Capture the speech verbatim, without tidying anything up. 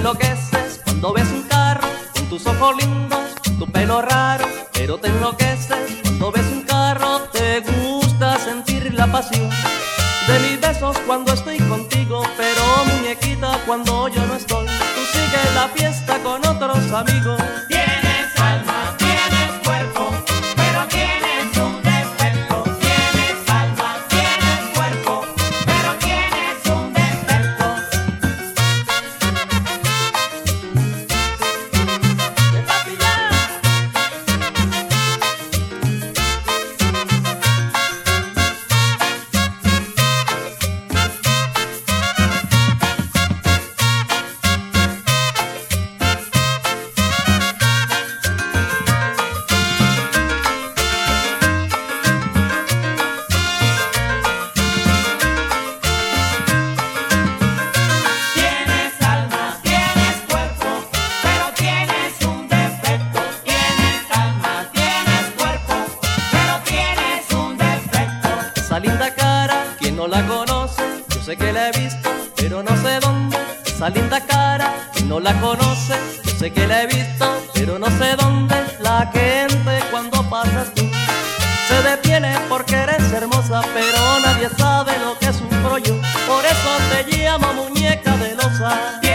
enloqueces cuando ves un carro con tus ojos lindos, tu pelo raro, pero te enloqueces cuando ves un carro. Te gusta sentir la pasión de mis besos cuando estoy contigo, pero muñequita, cuando yo no estoy, tú sigues la fiesta con otros amigos. Tienes alma, tienes cuerpo, pero tienes un defecto. Tienes alma, tienes cuerpo, pero tienes un defecto. ¡De papilla! Tienes alma, tienes cuerpo, pero tienes un defecto. Tienes alma, tienes cuerpo, pero tienes un defecto. Esa linda cara, quien no la conoce, yo sé que la he visto, pero no sé dónde. Esa linda cara, quien no la conoce, yo sé que la he visto, pero no sé dónde. La gente cuando pasas tú se detiene porque eres hermosa, pero nadie sabe lo que sufro yo. Por eso te llamo muñeca de losa.